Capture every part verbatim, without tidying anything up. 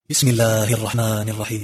بسم الله الرحمن الرحيم.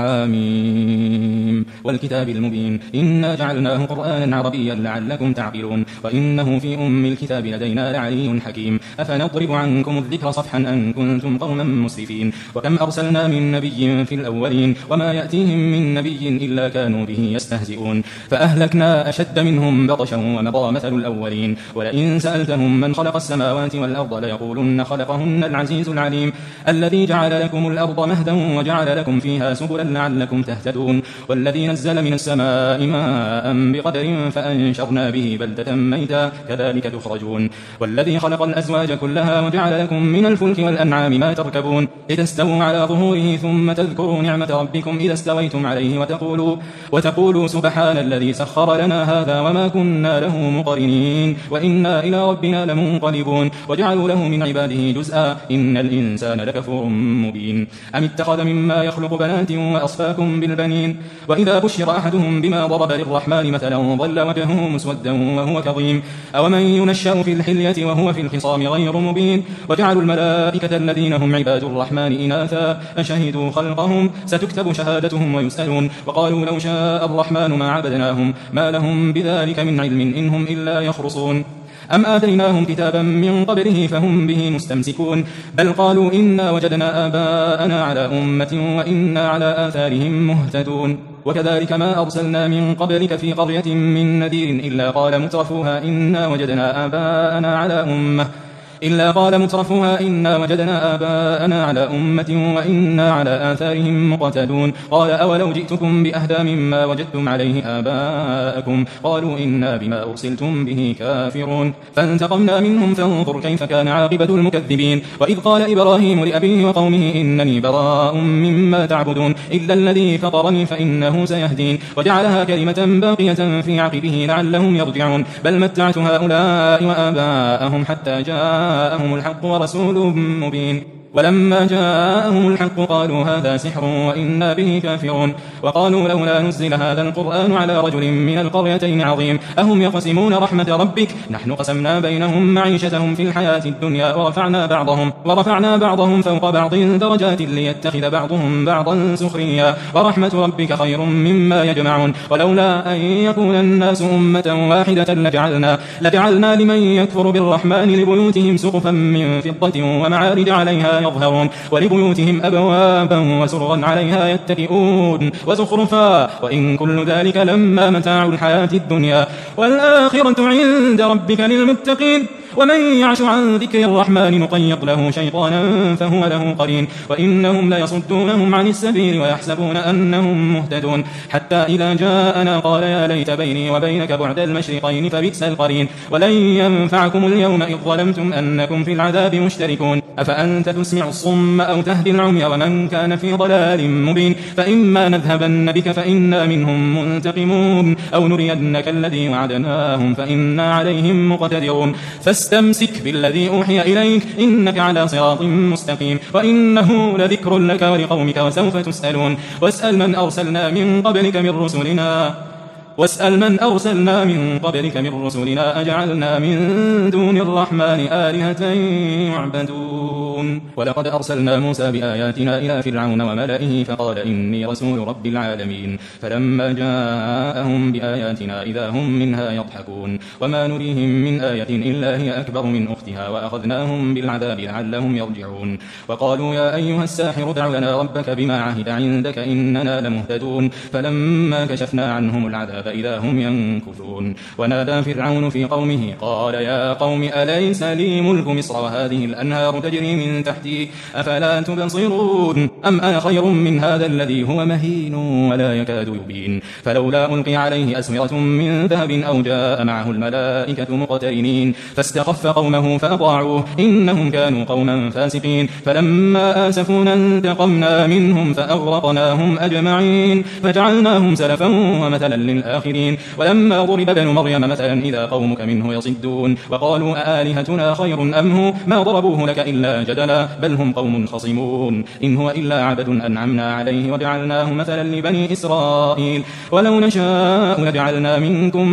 حاميم والكتاب المبين إنا جعلناه قرآنا عربيا لعلكم تعقلون وإنه في أم الكتاب لدينا لعلي حكيم أفنضرب عنكم الذكر صفحا أن كنتم قوما مسرفين وكم أرسلنا من نبي في الأولين وما يأتيهم من نبي إلا كانوا به يستهزئون فأهلكنا أشد منهم بطشا ومضى مثل الأولين ولئن سألتهم من خلق السماوات والأرض ليقولن خلقهن العزيز العليم الذي جعل لكم الأرض مهدا وجعل لكم فيها سبلا لعلكم تهتدون والذي نزل من السماء ماء بقدر فأنشرنا به بلدة ميتا كذلك تخرجون والذي خلق الأزواج كلها وجعل لكم من الفلك والأنعام ما تركبون لتستووا على ظهوره ثم تذكروا نعمة ربكم إذا استويتم عليه وتقولوا, وتقولوا سبحان الذي سخر لنا هذا وما كنا له مقرنين وإنا إلى ربنا لمنقلبون وجعلوا له من عباده جزءا إن الإنسان لكفور مبين أم اتخذ مما يخلق بنات وأصفاكم بالبنين وإذا بشر أحدهم بما ضرب للرحمن مثلا ظل وجهه مسودا وهو كظيم أومن ينشأ في الحلية وهو في الخصام غير مبين وجعلوا الملائكة الذين هم عباد الرحمن إناثا أشهدوا خلقهم ستكتب شهادتهم ويسألون وقالوا لو شاء الرحمن ما عبدناهم ما لهم بذلك من علم إنهم إلا يخرصون أم آتيناهم كتابا من قبله فهم به مستمسكون بل قالوا إنا وجدنا آباءنا على أمة وإنا على آثارهم مهتدون وكذلك ما أرسلنا من قبلك في قرية من نذير إلا قال مترفوها إنا وجدنا آباءنا على أمة إلا قال مترفوها إنا وجدنا آباءنا على أمة وإنا على آثارهم مقتدون قال أولو جئتكم بأهدى مما وجدتم عليه آباءكم قالوا إنا بما أرسلتم به كافرون فانتقمنا منهم فانظر كيف كان عاقبة المكذبين وإذ قال إبراهيم لأبيه وقومه إنني براء مما تعبدون إلا الذي فطرني فإنه سيهدين وجعلها كلمة باقية في عقبه لعلهم يرجعون بل متعت هؤلاء وآباءهم حتى جاء جاءهم الحق ورسول مبين ولما جاءهم الحق قالوا هذا سحر وإنا به كافرون وقالوا لولا نزل هذا القرآن على رجل من القريتين عظيم أهم يقسمون رحمة ربك نحن قسمنا بينهم معيشتهم في الحياة الدنيا ورفعنا بعضهم, ورفعنا بعضهم فوق بعض درجات ليتخذ بعضهم بعضا سخريا ورحمة ربك خير مما يجمعون ولولا أن يكون الناس أمة واحدة لجعلنا, لجعلنا لمن يكفر بالرحمن لبيوتهم سقفا من فضة ومعارج عليها يظهرون ولبيوتهم أبوابا وسررا عليها يتكئون وزخرفا وإن كل ذلك لما متاع الحياة الدنيا والآخرة عند ربك للمتقين ومن يعش عن ذكر الرحمن نقيض له شيطانا فهو له قرين وإنهم ليصدونهم عن السبيل ويحسبون أنهم مهتدون حتى إذا جاءنا قال يا ليت بيني وبينك بعد المشرقين فبئس القرين ولن ينفعكم اليوم إذ ظلمتم أنكم في العذاب مشتركون أفأنت تسمع الصم أو تهدي العمي ومن كان في ضلال مبين فإما نذهبن بك فإنا منهم منتقمون أو نرينك الذي وعدناهم فإنا عليهم مقتدرون فاستمسك بالذي أوحي إليك إنك على صراط مستقيم وإنه لذكر لك ولقومك وسوف تسألون واسأل من أرسلنا من قبلك من رسلنا واسأل من أرسلنا من قبلك من رسلنا أجعلنا من دون الرحمن آلهة يعبدون ولقد أرسلنا موسى بآياتنا إلى فرعون وملئه فقال إني رسول رب العالمين فلما جاءهم بآياتنا إذا هم منها يضحكون وما نريهم من آية إلا هي أكبر من أختها وأخذناهم بالعذاب لعلهم يرجعون وقالوا يا أيها الساحر دع لنا ربك بما عهد عندك إننا لمهتدون فلما كشفنا عنهم العذاب فإذا هم ينكثون ونادى فرعون في قومه قال يا قوم أليس لي ملك مصر وهذه الأنهار تجري من تحتي أفلا تبصرون أم أنا خير من هذا الذي هو مهين ولا يكاد يبين فلولا ألقي عليه أسورة من ذهب أو جاء معه الملائكة مقترنين فاستخف قومه فأطاعوه إنهم كانوا قوما فاسقين فلما آسفونا انتقمنا منهم فأغرقناهم أجمعين فجعلناهم سلفا ومثلا للآخرين الآخرين ولما ضرب ابن مريم مثلا إذا قومك منه يصدون وقالوا أآلهتنا خير أم هو ما ضربوه لك إلا جدلا بدلا بل هم قوم خصمون إن هو إلا عبد أنعمنا عليه وجعلناه مثلا لبني إسرائيل ولو نشاء لجعلنا منكم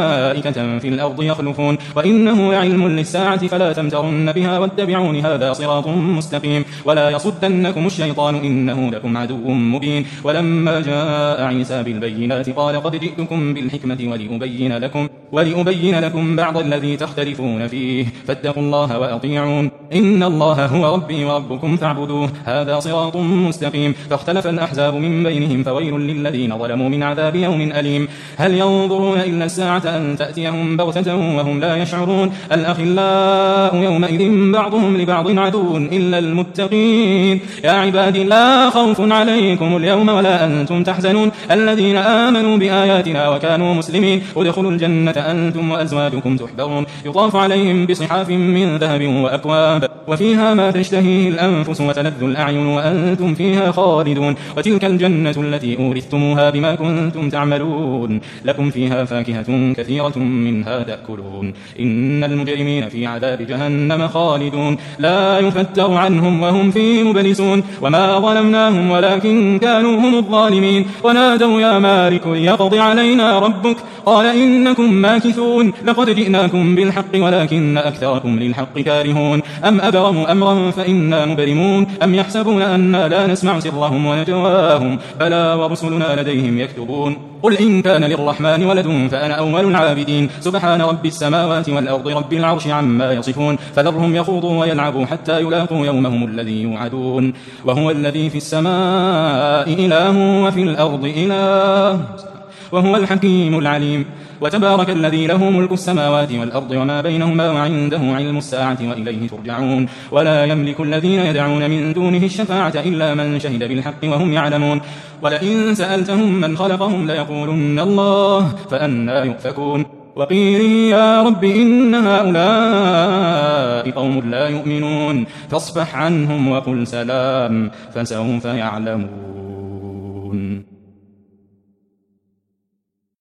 ملائكة في الأرض يخلفون وإنه علم للساعة فلا تمترن بها واتبعون هذا صراط مستقيم ولا يصدنكم الشيطان إنه لكم عدو مبين ولما جاء عيسى بالبينات قال قد جئتكم بالحكمة ولأبين لكم, ولأبين لكم بعض الذي تختلفون فيه فاتقوا الله وأطيعون إن الله هو ربي وربكم فاعبدوه هذا صراط مستقيم فاختلف الأحزاب من بينهم فويل للذين ظلموا من عذاب يوم أليم هل ينظرون إلا الساعة أن تأتيهم بغتة وهم لا يشعرون الأخلاء يومئذ بعضهم لبعض عدو إلا المتقين يا عبادي لا خوف عليكم اليوم ولا أنتم تحزنون الذين آمنوا بآياتنا وكانوا مسلمين ادخلوا الجنة أنتم وأزواجكم تحبرون يطاف عليهم بصحاف من ذهب وأكواب وفيها ما تشتهيه الأنفس وتلذ الأعين وأنتم فيها خالدون وتلك الجنة التي أورثتموها بما كنتم تعملون لكم فيها فاكهة كثيرة منها تأكلون إن المجرمين في عذاب جهنم خالدون لا يفتر عنهم وهم فيه مبلسون وما ظلمناهم ولكن كانوا هم الظالمين ونادوا يا مالك ليقض علينا ربك قال إنكم ماكثون لقد جئناكم بالحق ولكن أكثركم للحق كارهون أم أبرموا أمرا فإنا مبرمون أم يحسبون أنا لا نسمع سرهم ونجواهم بلى ورسلنا لديهم يكتبون قل إن كان للرحمن ولد فأنا أول العابدين سبحان رب السماوات والأرض رب العرش عما يصفون فذرهم يخوضوا ويلعبوا حتى يلاقوا يومهم الذي يوعدون وهو الذي في السماء إله وفي الأرض إله وهو الحكيم العليم وتبارك الذي له ملك السماوات والأرض وما بينهما وعنده علم الساعة وإليه ترجعون ولا يملك الذين يدعون من دونه الشفاعة إلا من شهد بالحق وهم يعلمون ولئن سألتهم من خلقهم ليقولن الله فأنى يؤفكون وقيل يا رب إن هؤلاء قوم لا يؤمنون فاصفح عنهم وقل سلام فسوف يعلمون